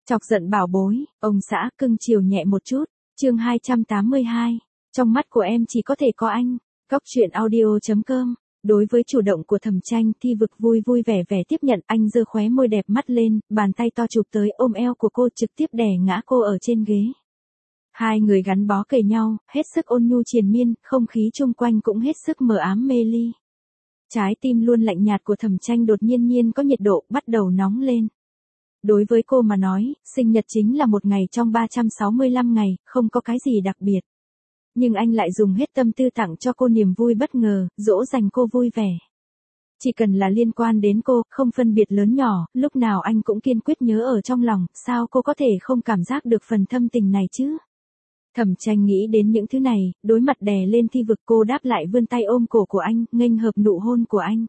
Chọc giận bảo bối, ông xã cưng chiều nhẹ một chút, chương 282, trong mắt của em chỉ có thể có anh, Góc truyện audio.com. Đối với chủ động của Thẩm Tranh, Thi Vực vui vui vẻ vẻ tiếp nhận, anh giơ khóe môi đẹp mắt lên, bàn tay to chụp tới ôm eo của cô trực tiếp đè ngã cô ở trên ghế. Hai người gắn bó kề nhau, hết sức ôn nhu triền miên, không khí chung quanh cũng hết sức mờ ám mê ly. Trái tim luôn lạnh nhạt của Thẩm Tranh đột nhiên có nhiệt độ, bắt đầu nóng lên. Đối với cô mà nói, sinh nhật chính là một ngày trong 365 ngày, không có cái gì đặc biệt. Nhưng anh lại dùng hết tâm tư tặng cho cô niềm vui bất ngờ, dỗ dành cô vui vẻ. Chỉ cần là liên quan đến cô, không phân biệt lớn nhỏ, lúc nào anh cũng kiên quyết nhớ ở trong lòng, sao cô có thể không cảm giác được phần thâm tình này chứ? Thẩm Tranh nghĩ đến những thứ này, đối mặt đè lên Thi Vực, cô đáp lại vươn tay ôm cổ của anh, nghênh hợp nụ hôn của anh.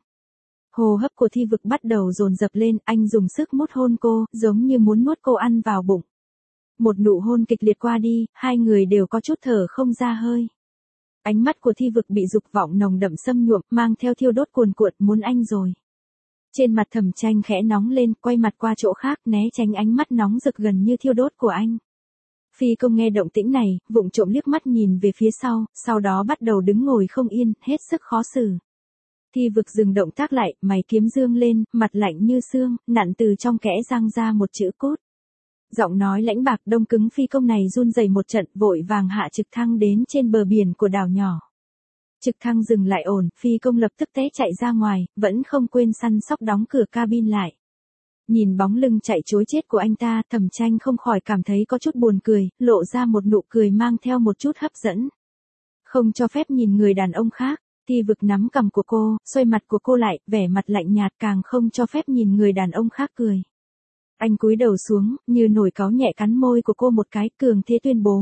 Hô hấp của Thi Vực bắt đầu dồn dập lên, anh dùng sức mút hôn cô, giống như muốn nuốt cô ăn vào bụng. Một nụ hôn kịch liệt qua đi, hai người đều có chút thở không ra hơi. Ánh mắt của Thi Vực bị dục vọng nồng đậm xâm nhuộm, mang theo thiêu đốt cuồn cuộn, muốn anh rồi. Trên mặt Thẩm Tranh khẽ nóng lên, quay mặt qua chỗ khác, né tránh ánh mắt nóng rực gần như thiêu đốt của anh. Phi Công nghe động tĩnh này, vụng trộm liếc mắt nhìn về phía sau đó bắt đầu đứng ngồi không yên, hết sức khó xử. Thi Vực dừng động tác lại, mày kiếm dương lên, mặt lạnh như xương, nặn từ trong kẽ răng ra một chữ cốt. Giọng nói lãnh bạc đông cứng Phi Công này run rẩy một trận, vội vàng hạ trực thăng đến trên bờ biển của đảo nhỏ. Trực thăng dừng lại ổn, Phi Công lập tức té chạy ra ngoài, vẫn không quên săn sóc đóng cửa cabin lại. Nhìn bóng lưng chạy trối chết của anh ta, Thẩm Tranh không khỏi cảm thấy có chút buồn cười, lộ ra một nụ cười mang theo một chút hấp dẫn. Không cho phép nhìn người đàn ông khác. Thi Vực nắm cằm của cô, xoay mặt của cô lại, vẻ mặt lạnh nhạt, càng không cho phép nhìn người đàn ông khác cười. Anh cúi đầu xuống, như nổi cáu nhẹ cắn môi của cô một cái, cường thế tuyên bố.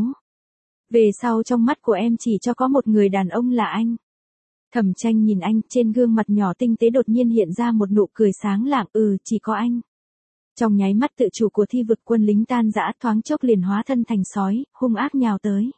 Về sau trong mắt của em chỉ cho có một người đàn ông là anh. Thẩm Tranh nhìn anh, trên gương mặt nhỏ tinh tế đột nhiên hiện ra một nụ cười sáng lạng, chỉ có anh. Trong nháy mắt tự chủ của Thi Vực, quân lính tan rã, thoáng chốc liền hóa thân thành sói, hung ác nhào tới.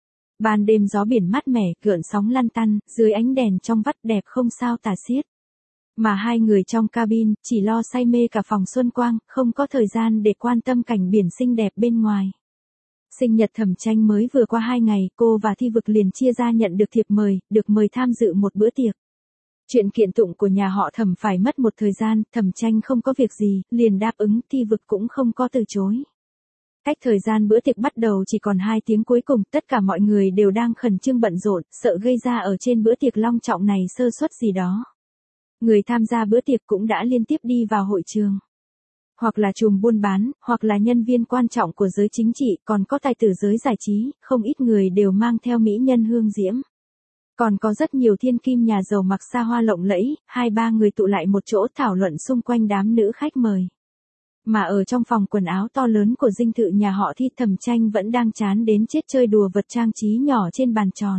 Ban đêm gió biển mát mẻ, gợn sóng lăn tăn, dưới ánh đèn trong vắt đẹp không sao tả xiết. Mà hai người trong cabin, chỉ lo say mê cả phòng xuân quang, không có thời gian để quan tâm cảnh biển xinh đẹp bên ngoài. Sinh nhật Thẩm Tranh mới vừa qua 2 ngày, cô và Thi Vực liền chia ra nhận được thiệp mời, được mời tham dự một bữa tiệc. Chuyện kiện tụng của nhà họ Thẩm phải mất một thời gian, Thẩm Tranh không có việc gì, liền đáp ứng, Thi Vực cũng không có từ chối. Cách thời gian bữa tiệc bắt đầu chỉ còn 2 tiếng cuối cùng, tất cả mọi người đều đang khẩn trương bận rộn, sợ gây ra ở trên bữa tiệc long trọng này sơ suất gì đó. Người tham gia bữa tiệc cũng đã liên tiếp đi vào hội trường. Hoặc là trùm buôn bán, hoặc là nhân viên quan trọng của giới chính trị, còn có tài tử giới giải trí, không ít người đều mang theo mỹ nhân hương diễm. Còn có rất nhiều thiên kim nhà giàu mặc xa hoa lộng lẫy, 2-3 người tụ lại một chỗ thảo luận xung quanh đám nữ khách mời. Mà ở trong phòng quần áo to lớn của dinh thự nhà họ Thi, Thẩm Tranh vẫn đang chán đến chết chơi đùa vật trang trí nhỏ trên bàn tròn.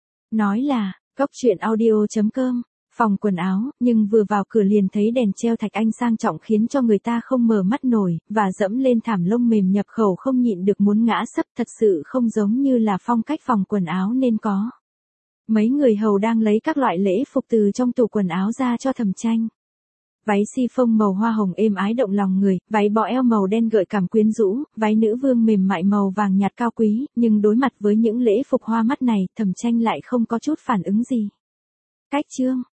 Nói là, Góc truyện audio.com, phòng quần áo, nhưng vừa vào cửa liền thấy đèn treo thạch anh sang trọng khiến cho người ta không mở mắt nổi, và dẫm lên thảm lông mềm nhập khẩu không nhịn được muốn ngã sấp, thật sự không giống như là phong cách phòng quần áo nên có. Mấy người hầu đang lấy các loại lễ phục từ trong tủ quần áo ra cho Thẩm Tranh. Váy chiffon màu hoa hồng êm ái động lòng người, váy bó eo màu đen gợi cảm quyến rũ, váy nữ vương mềm mại màu vàng nhạt cao quý, nhưng đối mặt với những lễ phục hoa mắt này, Thẩm Tranh lại không có chút phản ứng gì. Cách chương,